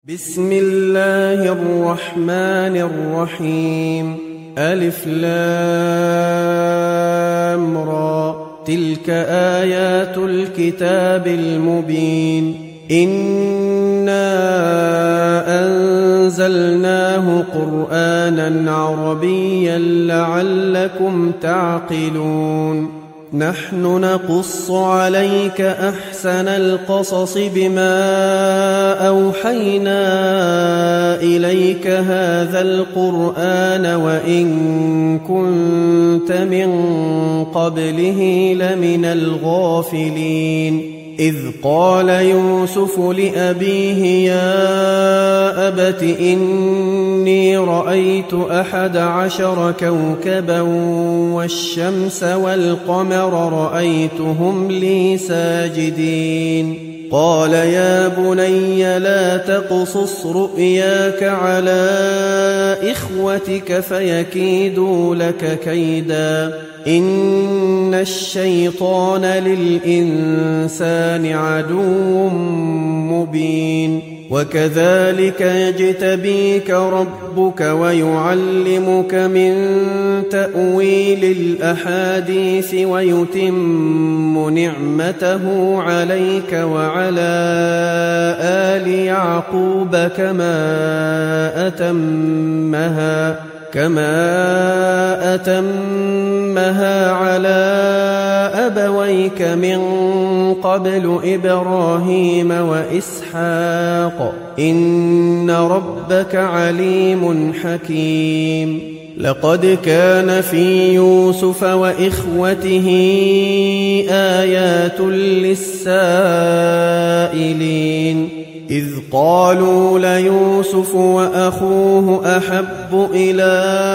بسم الله الرحمن الرحيم. ألف لام را، تلك آيات الكتاب المبين. إنا أنزلناه قرآنا عربيا لعلكم تعقلون. نحن نقص عليك أحسن القصص بما أوحينا إليك هذا القرآن وإن كنت من قبله لمن الغافلين. إذ قال يوسف لأبيه يا أبت إني رأيت 11 كوكبا والشمس والقمر رأيتهم لي ساجدين. قال يا بني لا تقصص رؤياك على إخوتك فيكيدوا لك كيدا إن الشيطان للإنسان عدو مبين. وكذلك يجتبيك ربك ويعلمك من تأويل الأحاديث ويتم نعمته عليك وعلى آل يعقوب كما أتمها على أبويك من قبل إبراهيم وإسحاق إن ربك عليم حكيم. لقد كان في يوسف وإخوته آيات للسائلين إذ قالوا ليوسف وأخوه أحب إلى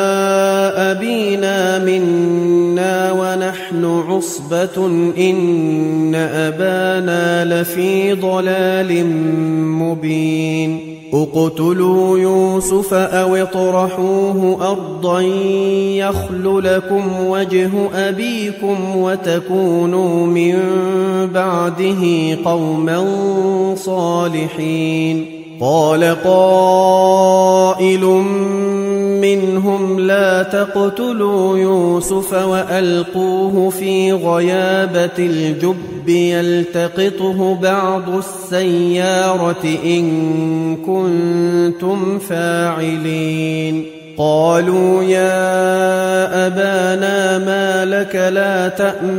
أبينا منا ونحن عصبة إن أبانا لفي ضلال مبين. اقتلوا يوسف أو اطرحوه أرضا يخل لكم وجه أبيكم وتكونوا من بعده قوما صالحين. قال قائل منهم لا تقتلوا يوسف وألقوه في غيابة الجب يلتقطه بعض السيارة إن كنتم فاعلين. قالوا يا أبانا ما لك لا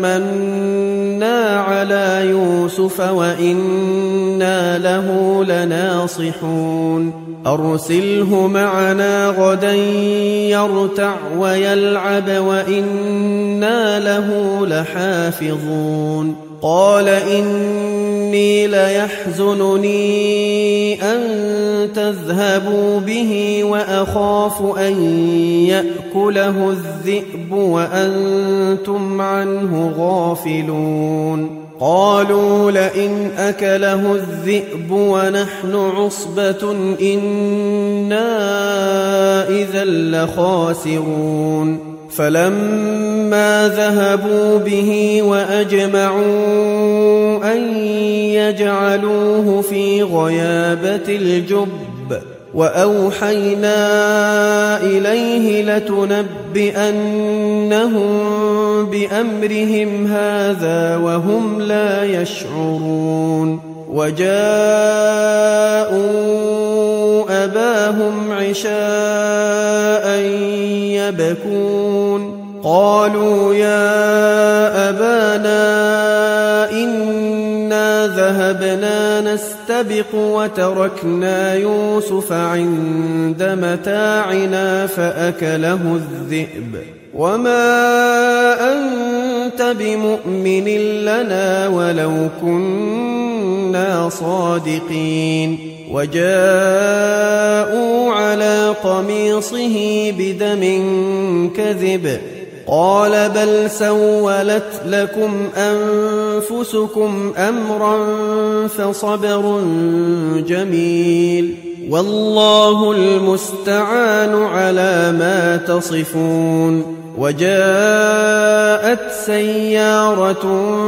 تأمنا على يوسف وإنا له لناصحون. أرسله معنا غدا يرتع ويلعب وإنا له لحافظون. قال إني ليحزنني أن تذهبوا به وأخاف أن يأكله الذئب وأنتم عنه غافلون. قالوا لئن أكله الذئب ونحن عصبة إنا إذا لخاسرون. فلما ذهبوا به وأجمعوا أن يجعلوه في غيابة الجب وأوحينا إليه لتنبئنهم بأمرهم هذا وهم لا يشعرون. وجاءوا أباهم عشاء يبكون. قالوا يا أبانا إنا ذهبنا نستبق وتركنا يوسف عند متاعنا فأكله الذئب وما أنت بمؤمن لنا ولو كنا صادقين. وجاءوا على قميصه بدم كذب قال بل سولت لكم أنفسكم أمرا فصبر جميل والله المستعان على ما تصفون. وجاءت سيارة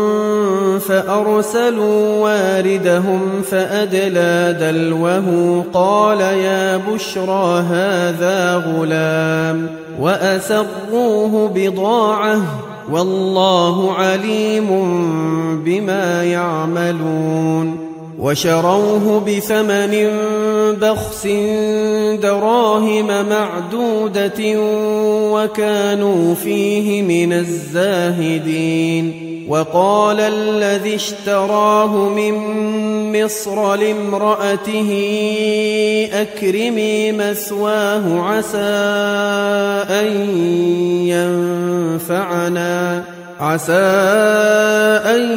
فأرسلوا واردهم فأدلى دلوه قال يا بشرى هذا غلام وأسروه بضاعة والله عليم بما يعملون وشروه بثمن بخس دراهم معدودة وكانوا فيه من الزاهدين وقال الذي اشتراه من مصر لامرأته أكرمي مثواه عسى أن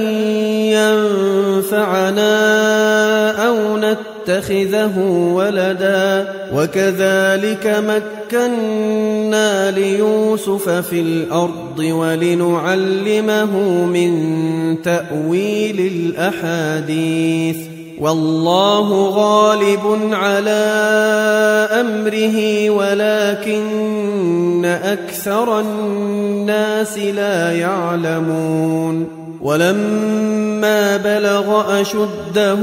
ينفعنا أو نتخذه ولدا وكذلك مكنا ليوسف في الأرض ولنعلمه من تأويل الأحاديث والله غالب على أمره ولكن أكثر الناس لا يعلمون ولما بلغ أشده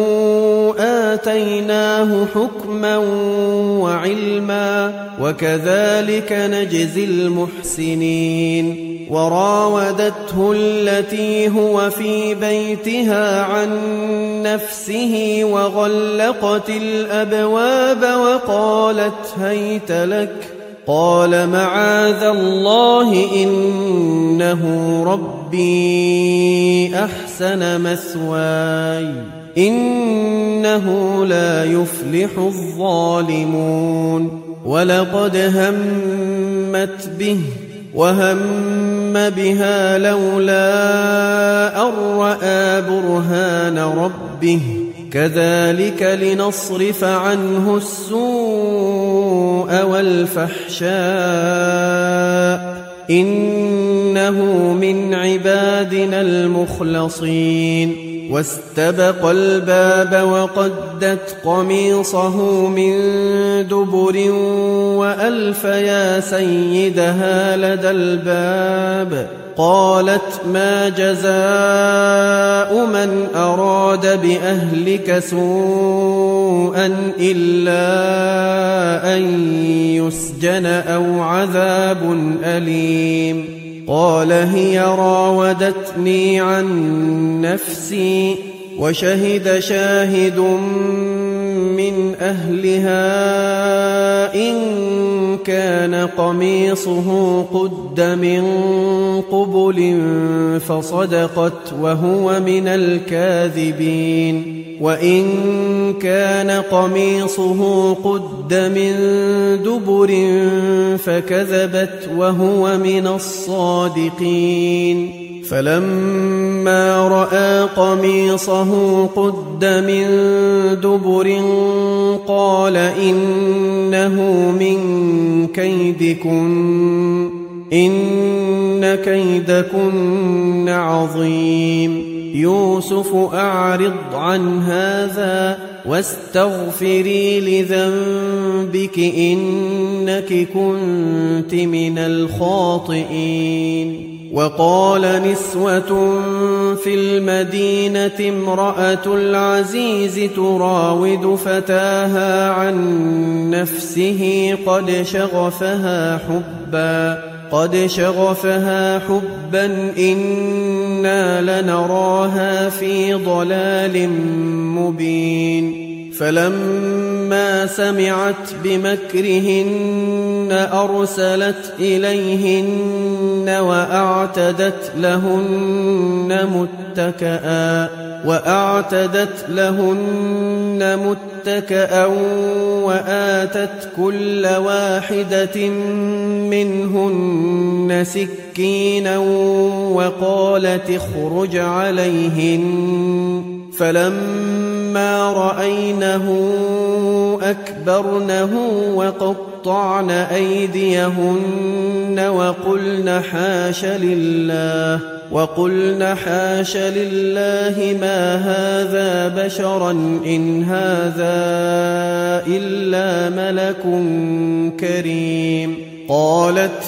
آتيناه حكما وعلما وكذلك نجزي المحسنين وراودته التي هو في بيتها عن نفسه وغلقت الأبواب وقالت هيت لك قال معاذ الله إنه ربي أحسن مثواي إنه لا يفلح الظالمون ولقد همت به وهم بها لولا أن رأى برهان ربه كذلك لنصرف عنه السوء والفحشاء إنه من عبادنا المخلصين واستبق الباب وقدت قميصه من دبر وألف يا سيدها لدى الباب قالت ما جزاء من أراد بأهلك سوءا إلا أن يسجن أو عذاب أليم قال هي راودتني عن نفسي وشهد شاهد من أهلها إن كان قميصه قد من قبل فصدقت وهو من الكاذبين وإن كان قميصه قد من دبر فكذبت وهو من الصادقين فلما رأى قميصه قد من دبر قال إنه من كيدكن إن كيدكن عظيم يوسف أعرض عن هذا واستغفري لذنبك إنك كنت من الخاطئين وقال نسوة في المدينة امرأة العزيز تراود فتاها عن نفسه قد شغفها حبا إنا لنراها في ضلال مبين فلما سمعت بمكرهن أرسلت إليهن وأعتدت لهن متكأ وآتت كل واحدة منهن سكينا وقالت اخرج عليهن فلما رأينه أكبرنه وقطعن أيديهن وقلن حاش لله ما هذا بشرا إن هذا إلا ملك كريم قالت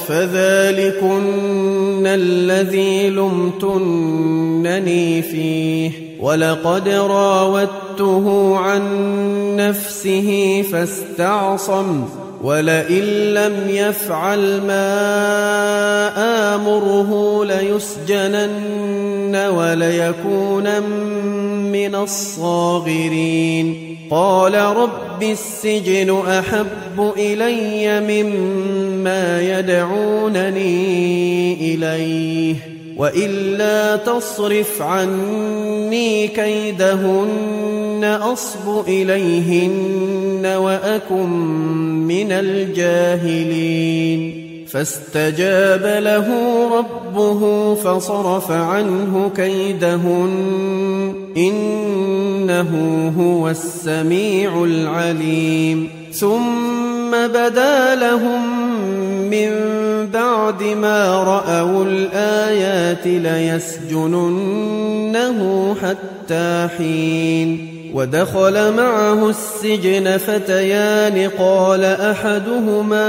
فذلكن الذي لمتنني فيه ولقد راودته عن نفسه فاستعصم ولئن لم يفعل ما آمره ليسجنن وليكونن من الصاغرين قال رب السجن أحب إلي مما يدعونني إليه وإلا تصرف عني كيدهن أصب إليهن وأكن من الجاهلين فاستجاب له ربه فصرف عنه كيدهن إنه هو السميع العليم ثم بدا لهم من بعد ما رأوا الآيات ليسجننه حتى حين ودخل معه السجن فتيان قال أحدهما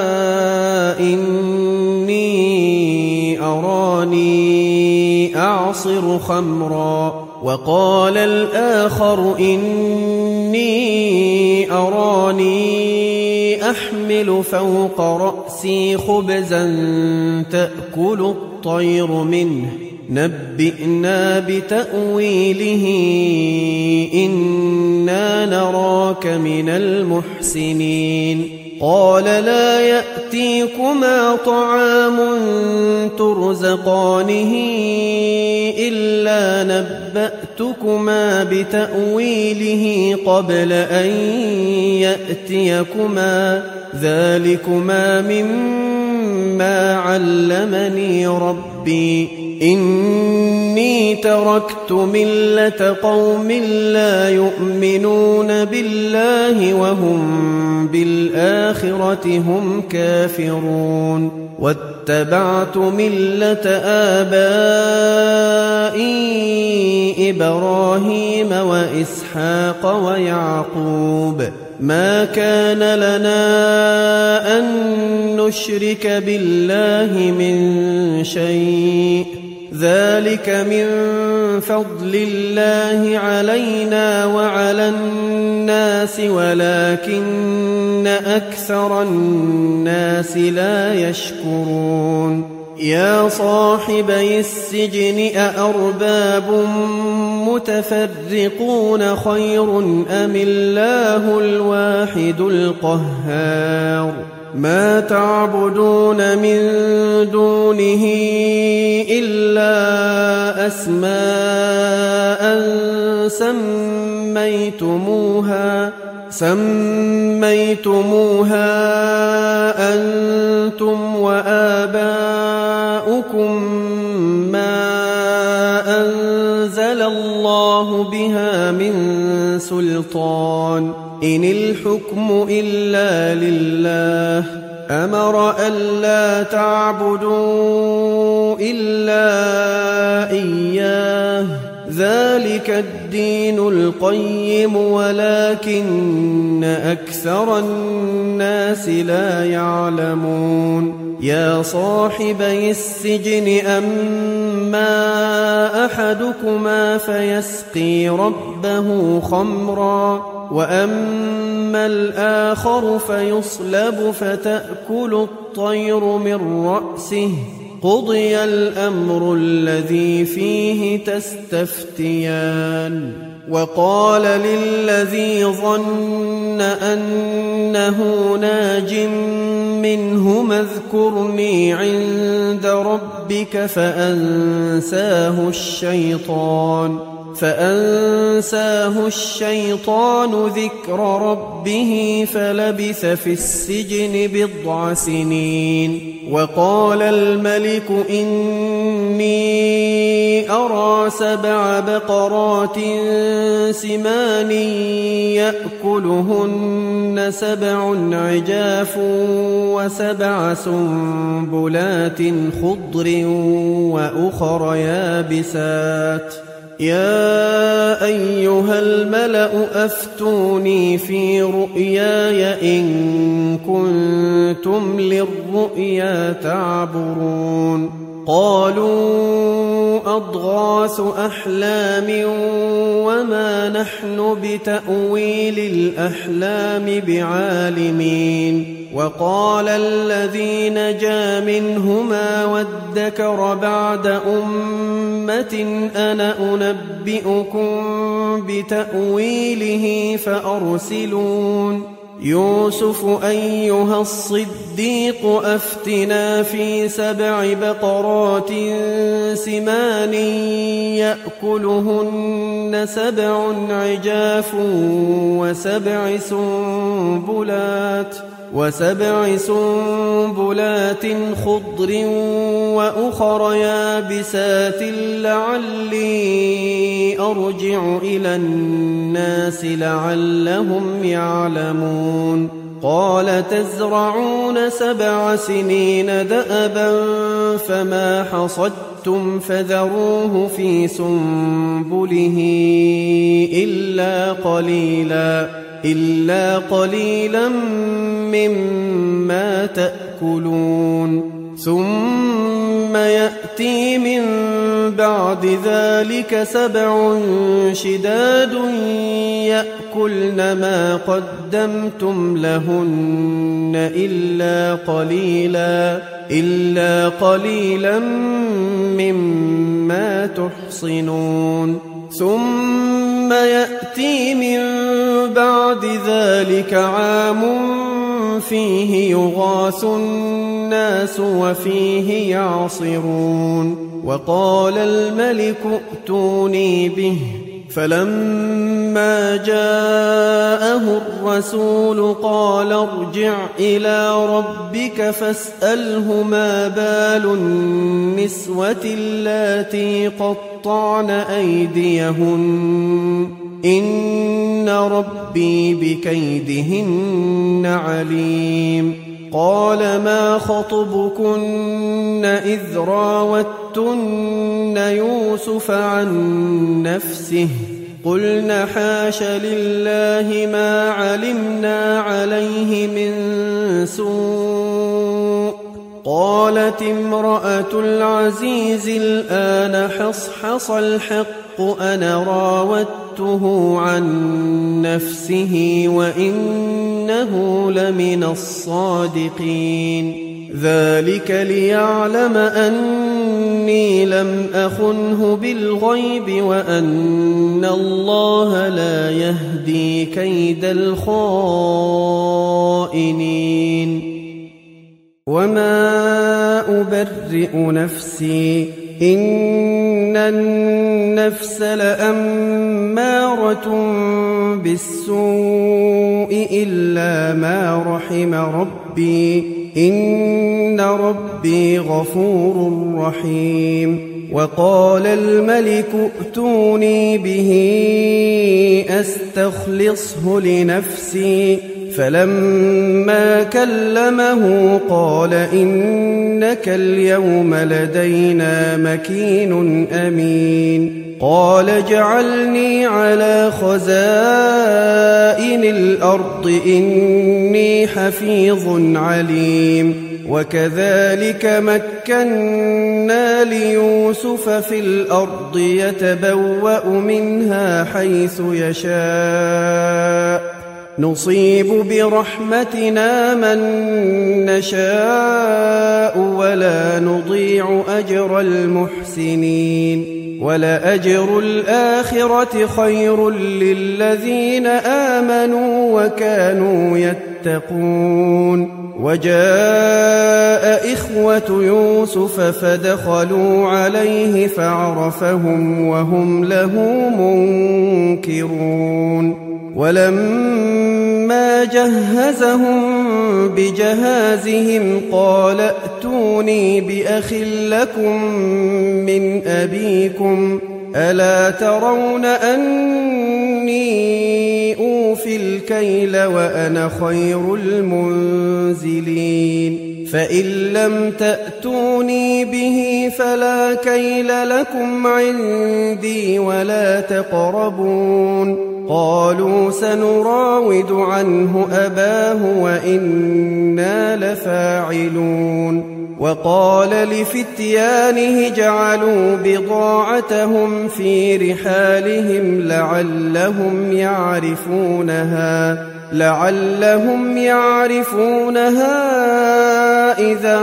إني أراني أعصر خمرا وقال الآخر إني أراني أحمل فوق رأسي خبزا تأكل الطير منه نبئنا بتأويله إنا نراك من المحسنين قال لا يأتيكما طعام ترزقانه إلا نبأتكما بتأويله قبل أن يأتيكما ذلكما مما علمني ربي إني تركت ملة قوم لا يؤمنون بالله وهم بالآخرة هم كافرون واتبعت ملة آبائي إبراهيم وإسحاق ويعقوب ما كان لنا أن نشرك بالله من شيء ذلك من فضل الله علينا وعلى الناس ولكن أكثر الناس لا يشكرون يا صاحبي السجن أأرباب متفرقون خير أم الله الواحد القهار ما تعبدون من دونه إلا أسماء سميتموها أنتم وآباؤكم ما أنزل الله بها من سلطان إن الحكم إلا لله أمر ألا تعبدوا إلا إياه ذلك الدين القيم ولكن أكثر الناس لا يعلمون يا صاحبي السجن أما أحدكما فيسقي ربه خمرا وأما الآخر فيصلب فتأكل الطير من رأسه قضي الأمر الذي فيه تستفتيان وقال للذي ظن أنه ناج منهما اذكرني عند ربك فأنساه الشيطان ذكر ربه فلبث في السجن 9 سنين وقال الملك إني أرى 7 بقرات سمان يأكلهن 7 عجاف و7 سنبلات خضر وأخر يابسات يا أيها الملأ أفتوني في رؤياي إن كنتم أنتم للرؤيا تعبرون قالوا أضغاث أحلام وما نحن بتأويل الأحلام بعالمين وقال الذي نجا منهما وادكر بعد أمة أنا أنبئكم بتأويله فأرسلون يوسف أيها الصديق أفتنا في 7 بقرات سمان يأكلهن 7 عجاف وسبع سنبلات خضر وأخر يابسات لعلي أرجع إلى الناس لعلهم يعلمون قال تزرعون 7 سنين دأبا فما حصدتم فذروه في سنبله إلا قليلا مما تأكلون ثم يأتي من بعد ذلك 7 شداد يأكلن ما قدمتم لهن إلا قليلا مما تحصنون ثم يأتي من بعد ذلك عام فيه يغاث الناس وفيه يعصرون وقال الملك ائتوني به فلما جاءه الرسول قال ارجع إلى ربك فاسأله ما بال النسوة اللاتي قطعن أيديهن إن ربي بكيدهن عليم قال ما خطبكن إذ راوتن يوسف عن نفسه قلنا حاش لله ما علمنا عليه من سوء قالت امرأة العزيز الآن حصحص الحق أنا راودته عن نفسه وإنه لمن الصادقين ذلك ليعلم أني لم أخنه بالغيب وأن الله لا يهدي كيد الخائنين وما أبرئ نفسي إن النفس لأمارة بالسوء إلا ما رحم ربي إن ربي غفور رحيم وقال الملك ائتوني به أستخلصه لنفسي فلما كلمه قال إنك اليوم لدينا مكين أمين قال اجعلني على خزائن الأرض إني حفيظ عليم وكذلك مكنا ليوسف في الأرض يتبوأ منها حيث يشاء نصيب برحمتنا من نشاء ولا نضيع أجر المحسنين ولأجر الآخرة خير للذين آمنوا وكانوا يتقون وجاء إخوة يوسف فدخلوا عليه فعرفهم وهم له منكرون ولما جهزهم بجهازهم قال ائتوني بأخ لكم من أبيكم ألا ترون أني أوفي الكيل وأنا خير المنزلين فإن لم تأتوني به فلا كيل لكم عندي ولا تقربون قالوا سنراود عنه أباه وإنا لفاعلون وقال لفتيانه جعلوا بضاعتهم في رحالهم لعلهم يعرفونها إذا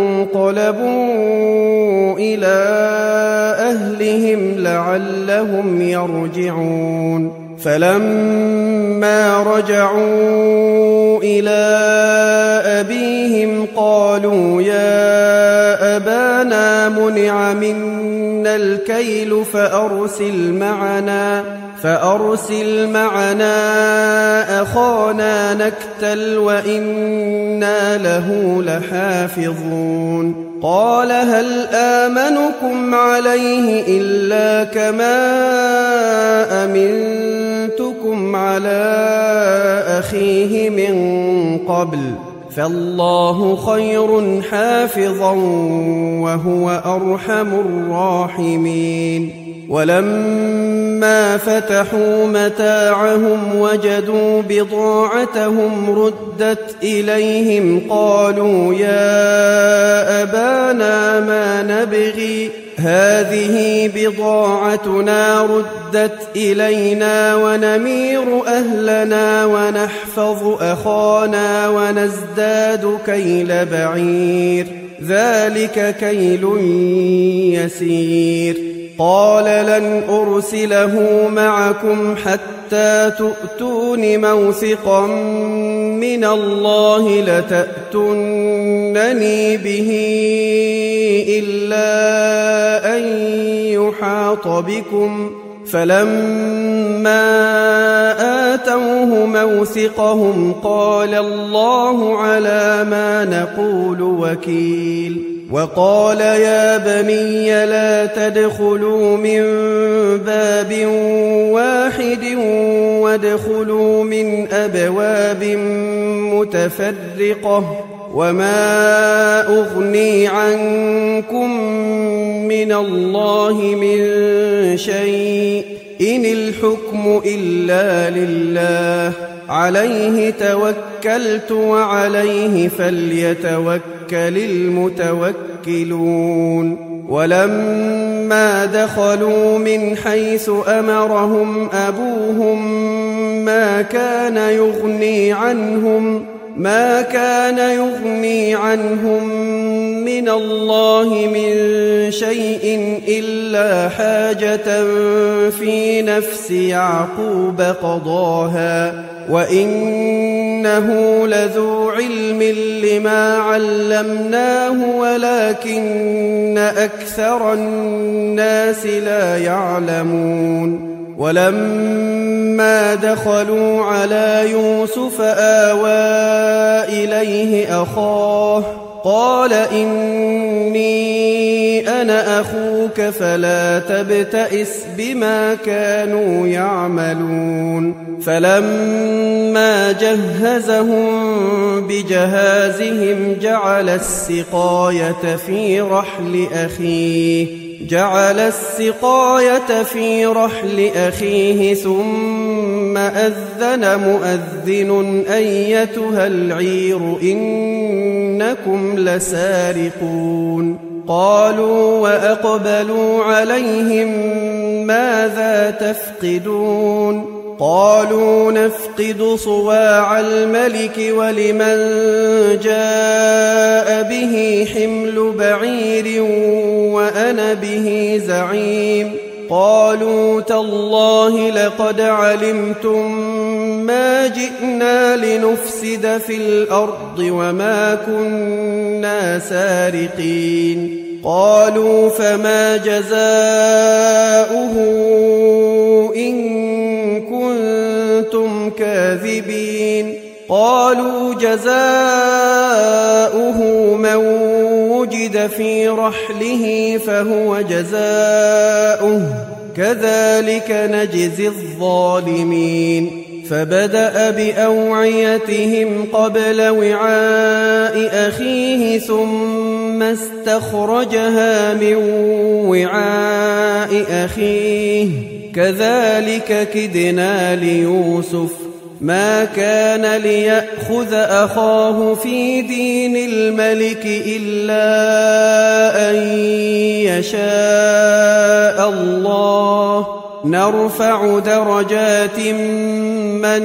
انقلبوا إلى أهلهم لعلهم يرجعون فلما رجعوا إلى أبيهم قالوا يا أبانا منع منا الكيل فأرسل معنا أخانا نكتل وإنا له لحافظون قال هل آمنكم عليه إلا كما أمنتكم على أخيه من قبل فالله خير حافظا وهو أرحم الراحمين ولما فتحوا متاعهم وجدوا بضاعتهم ردت إليهم قالوا يا أبانا ما نبغي هذه بضاعتنا ردت إلينا ونمير أهلنا ونحفظ أخانا ونزداد كيل بعير ذلك كيل يسير قال لن أرسله معكم حتى تؤتون موثقا من الله لتأتونني به إلا أن يحاط بكم فلما آتوه موثقهم قال الله على ما نقول وكيل وقال يا بني لا تدخلوا من باب واحد وادخلوا من أبواب متفرقة وما أغني عنكم من الله من شيء إن الحكم إلا لله عليه توكلت وعليه فليتوكل المتوكلون ولما دخلوا من حيث أمرهم أبوهم ما كان يغني عنهم من الله من شيء إلا حاجة في نفس يعقوب قضاها وإنه لذو علم لما علمناه ولكن أكثر الناس لا يعلمون ولما دخلوا على يوسف آوى إليه أخاه قال إني أنا أخوك فلا تبتئس بما كانوا يعملون فلما جهزهم بجهازهم جعل السقاية في رحل أخيه ثم أذن مؤذن أيتها العير إنكم لسارقون قالوا وأقبلوا عليهم ماذا تفقدون قالوا نفقد صواع الملك ولمن جاء به حمل بعير وأنا به زعيم قالوا تالله لقد علمتم ما جئنا لنفسد في الأرض وما كنا سارقين قالوا فما جزاؤه إن كنتم كاذبين قالوا جزاؤه من وجد في رحله فهو جزاؤه كذلك نجزي الظالمين فبدأ بأوعيتهم قبل وعاء أخيه ثم استخرجها من وعاء أخيه كذلك كدنا ليوسف ما كان ليأخذ أخاه في دين الملك إلا أن يشاء الله نرفع درجات من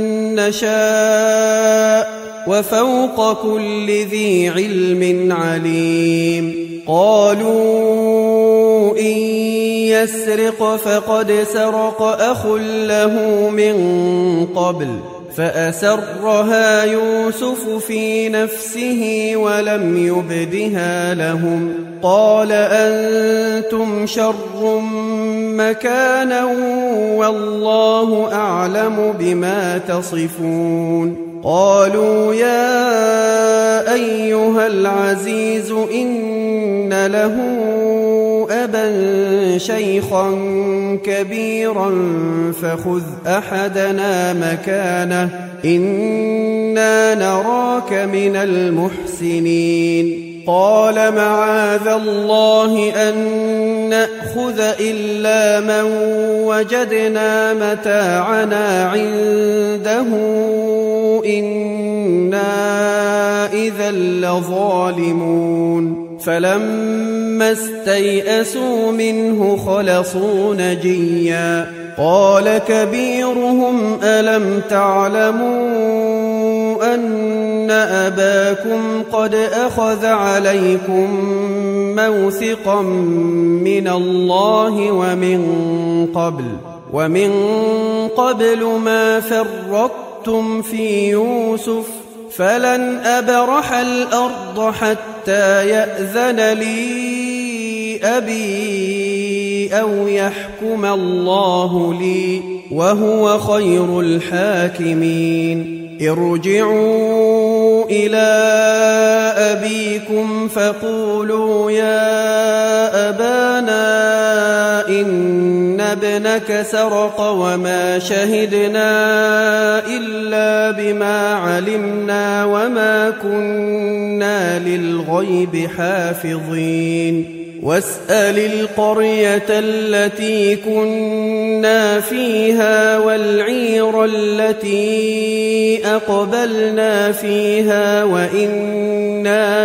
نشاء وفوق كل ذي علم عليم قالوا إن يسرق فقد سرق أخ له من قبل فأسرها يوسف في نفسه ولم يبدها لهم قال أنتم شر مكانا والله أعلم بما تصفون قالوا يا أيها العزيز إن له أبا شيخا كبيرا فخذ أحدنا مكانه إنا نراك من المحسنين قال معاذ الله أن نأخذ إلا من وجدنا متاعنا عنده إنا إذا لظالمون فلما استيئسوا منه خلصوا نجيا قال كبيرهم ألم تعلموا أن أباكم قد أخذ عليكم موثقا من الله ومن قبل ما فرطتم في يوسف فلن أبرح الأرض حتى يأذن لي أبي أو يحكم الله لي وهو خير الحاكمين ارجعوا إلى أبيكم فقولوا يا أبانا إن ابنك سرق وما شهدنا إلا بما علمنا وما كنا للغيب حافظين واسأل القرية التي كنا فيها والعير التي أقبلنا فيها وإنا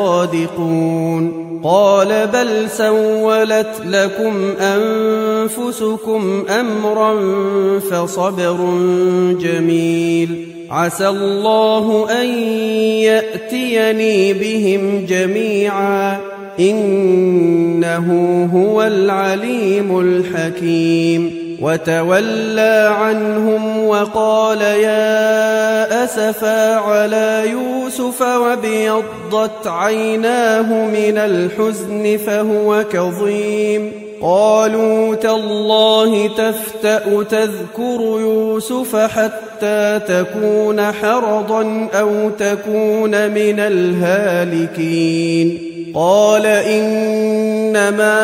لصادقون قال بل سولت لكم أنفسكم أمرا فصبر جميل عسى الله أن يأتيني بهم جميعا إنه هو العليم الحكيم وتولى عنهم وقال يا أسفا على يوسف وابيضت عيناه من الحزن فهو كظيم قالوا تالله تفتأ تذكر يوسف حتى تكون حرضا أو تكون من الهالكين قال إنما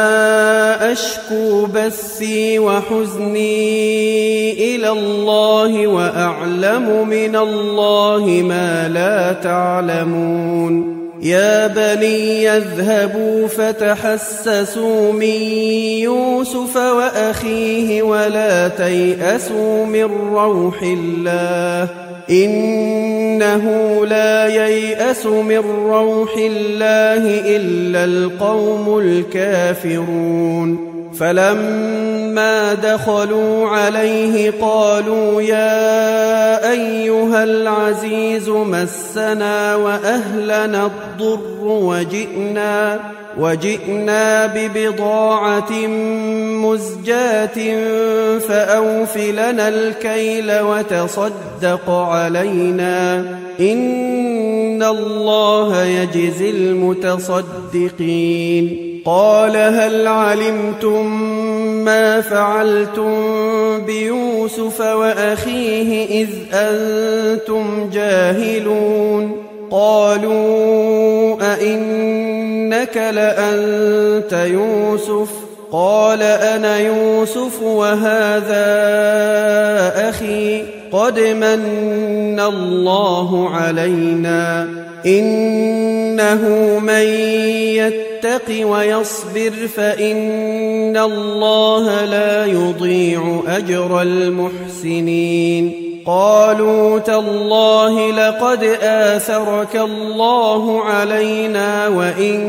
أشكو بثي وحزني إلى الله وأعلم من الله ما لا تعلمون يا بني يذهبوا فتحسسوا من يوسف وأخيه ولا تيأسوا من روح الله إنه لا ييأس من روح الله إلا القوم الكافرون فلما دخلوا عليه قالوا يا أيها العزيز مسنا وأهلنا الضر وجئنا ببضاعة مزجاة فأوف لنا الكيل وتصدق علينا إن الله يجزي المتصدقين قال هل علمتم ما فعلتم بيوسف وأخيه إذ أنتم جاهلون قالوا أئنك لأنت يوسف قال أنا يوسف وهذا أخي قد من الله علينا إنه من يتق ويصبر فإن الله لا يضيع أجر المحسنين قالوا تالله لقد آثرك الله علينا وإن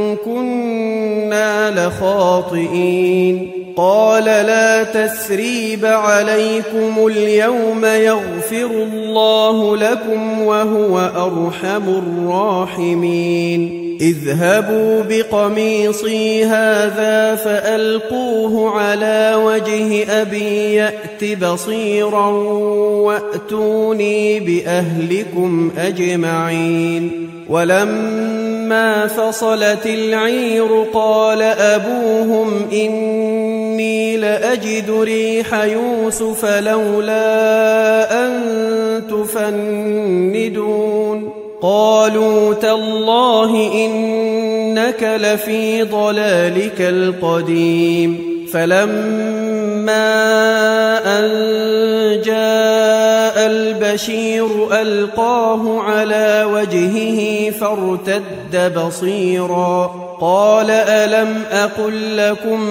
كنا لخاطئين قال لا تثريب عليكم اليوم يغفر الله لكم وهو أرحم الراحمين اذهبوا بقميصي هذا فألقوه على وجه أبي يأت بصيرا وأتوني بأهلكم أجمعين ولما فصلت العير قال أبوهم إني لأجد ريح يوسف لولا أن تفندون قالوا تالله إنك لفي ضلالك القديم فلما أن جاء البشير ألقاه على وجهه فارتد بصيرا قال ألم أقل لكم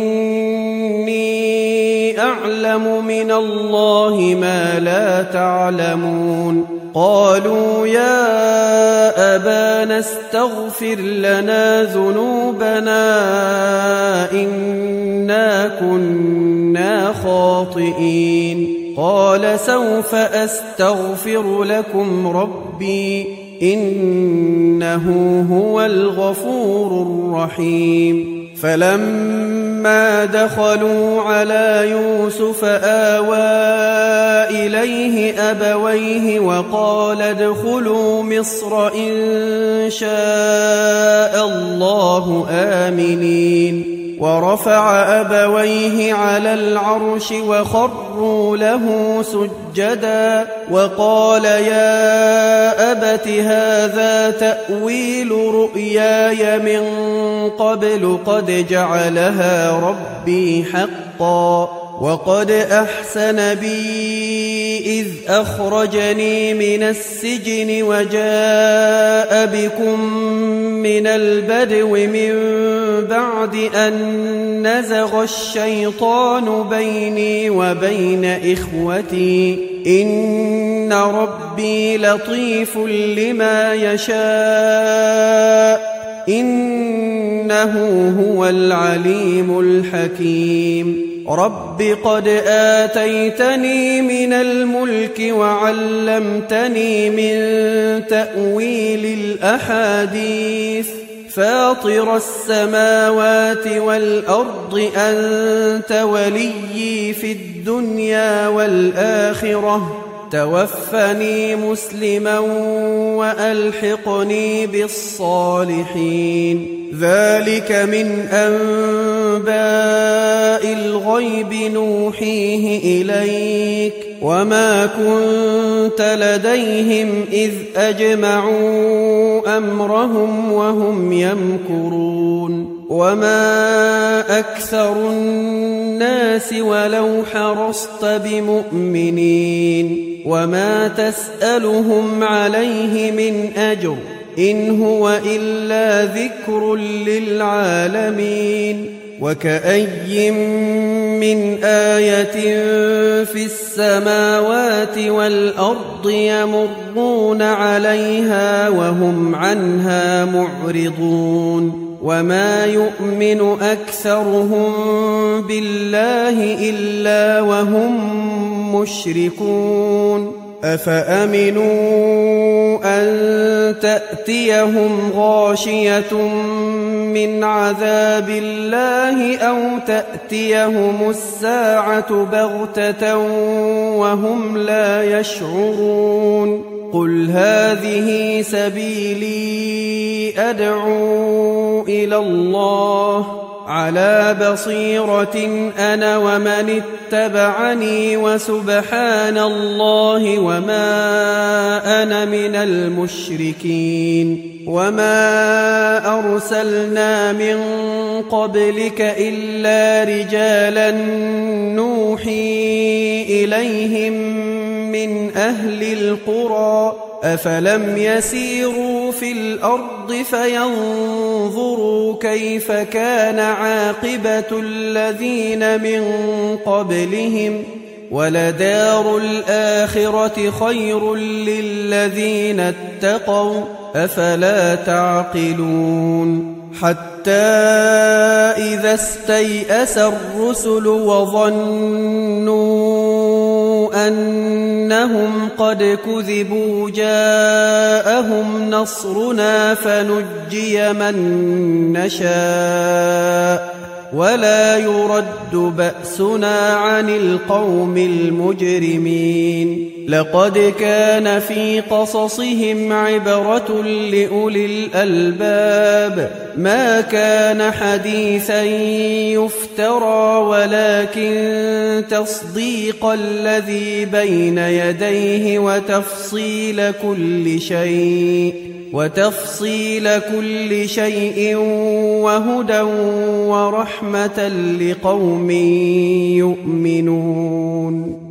إني أعلم من الله ما لا تعلمون قالوا يا أبانا استغفر لنا ذنوبنا إنا كنا خاطئين قال سوف أستغفر لكم ربي إنه هو الغفور الرحيم فلما دخلوا على يوسف آوى إليه أبويه وقال ادخلوا مصر إن شاء الله آمنين ورفع أبويه على العرش وخروا له سجدا وقال يا أبت هذا تأويل رؤياي من قبل قد جعلها ربي حقا وقد أحسن بي إذ أخرجني من السجن وجاء بكم من البدو من بعد أن نزغ الشيطان بيني وبين إخوتي إن ربي لطيف لما يشاء إنه هو العليم الحكيم رب قد آتيتني من الملك وعلمتني من تأويل الأحاديث فاطر السماوات والأرض أنت وليي في الدنيا والآخرة توفني مسلما وألحقني بالصالحين ذلك من أنباء الغيب نوحيه إليك وما كنت لديهم إذ أجمعوا أمرهم وهم يمكرون وما أكثر الناس ولو حرصت بمؤمنين وما تسألهم عليه من أجر إن هو إلا ذكر للعالمين وكأي من آية في السماوات والأرض يمرون عليها وهم عنها معرضون وما يؤمن أكثرهم بالله إلا وهم مشركون أفأمنوا أن تأتيهم غاشية من عذاب الله أو تأتيهم الساعة بغتة وهم لا يشعرون قل هذه سبيلي أدعو إلى الله على بصيرة أنا ومن اتبعني وسبحان الله وما أنا من المشركين وما أرسلنا من قبلك إلا رجالا نوحي إليهم من أهل القرى أفلم يسيروا في الأرض فينظروا كيف كان عاقبة الذين من قبلهم ولدار الآخرة خير للذين اتقوا أفلا تعقلون حتى إذا استيأس الرسل وظنوا أنهم قد كذبوا جاءهم نصرنا فنجي من نشاء ولا يرد بأسنا عن القوم المجرمين لقد كان في قصصهم عبرة لأولي الألباب ما كان حديثا يفترى ولكن تصديق الذي بين يديه وتفصيل كل شيء وهدى ورحمة لقوم يؤمنون